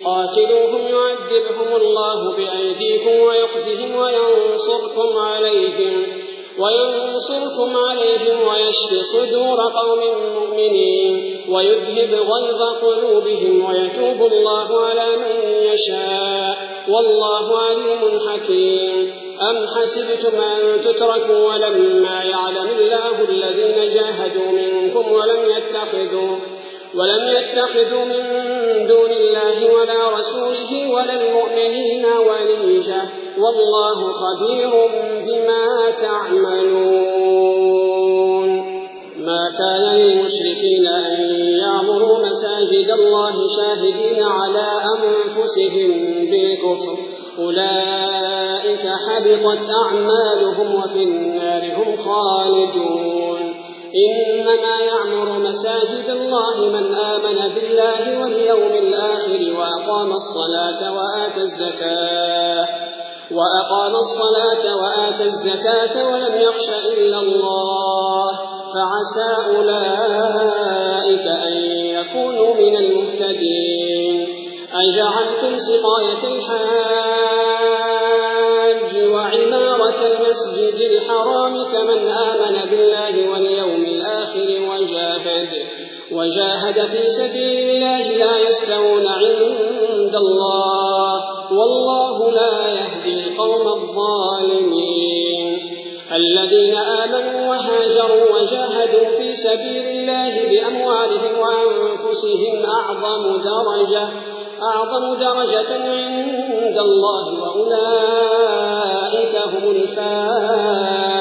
قاتلوهم يعذبهم الله بأيديكم ويخزهم وينصركم عليهم ويشف صدور قوم مؤمنين ويذهب غيظ قلوبهم ويتوب الله على من يشاء والله عليم حكيم. أم حسبتم أن تتركوا ولما يعلم الله الذين جاهدوا منكم ولم يتخذوا من دون الله ولا رسوله ولا المؤمنين وليجة والله خبير بما تعملون. ما كان للمشركين أن يعمروا مساجد الله شاهدين على أنفسهم بالكفر أولئك حبطت أعمالهم وفي النار هم خالدون. إنما يعمر مساجد الله من آمن بالله واليوم الآخر وأقام الصلاة وآتى الزكاة ولم يخش إلا الله فعسى أولئك أن يكونوا من المهتدين. أجعلتم سقاية الحاج وعمارة المسجد الحرام كمن آمن بالله واليوم الآخر وجاهد في سبيل الله لا يستوون عند الله والله لا يهدي القوم الظالمين. الذين آمنوا وهاجروا وجاهدوا في سبيل الله بأموالهم وأنفسهم أعظم درجة عند الله وأولئك هم الفائزون.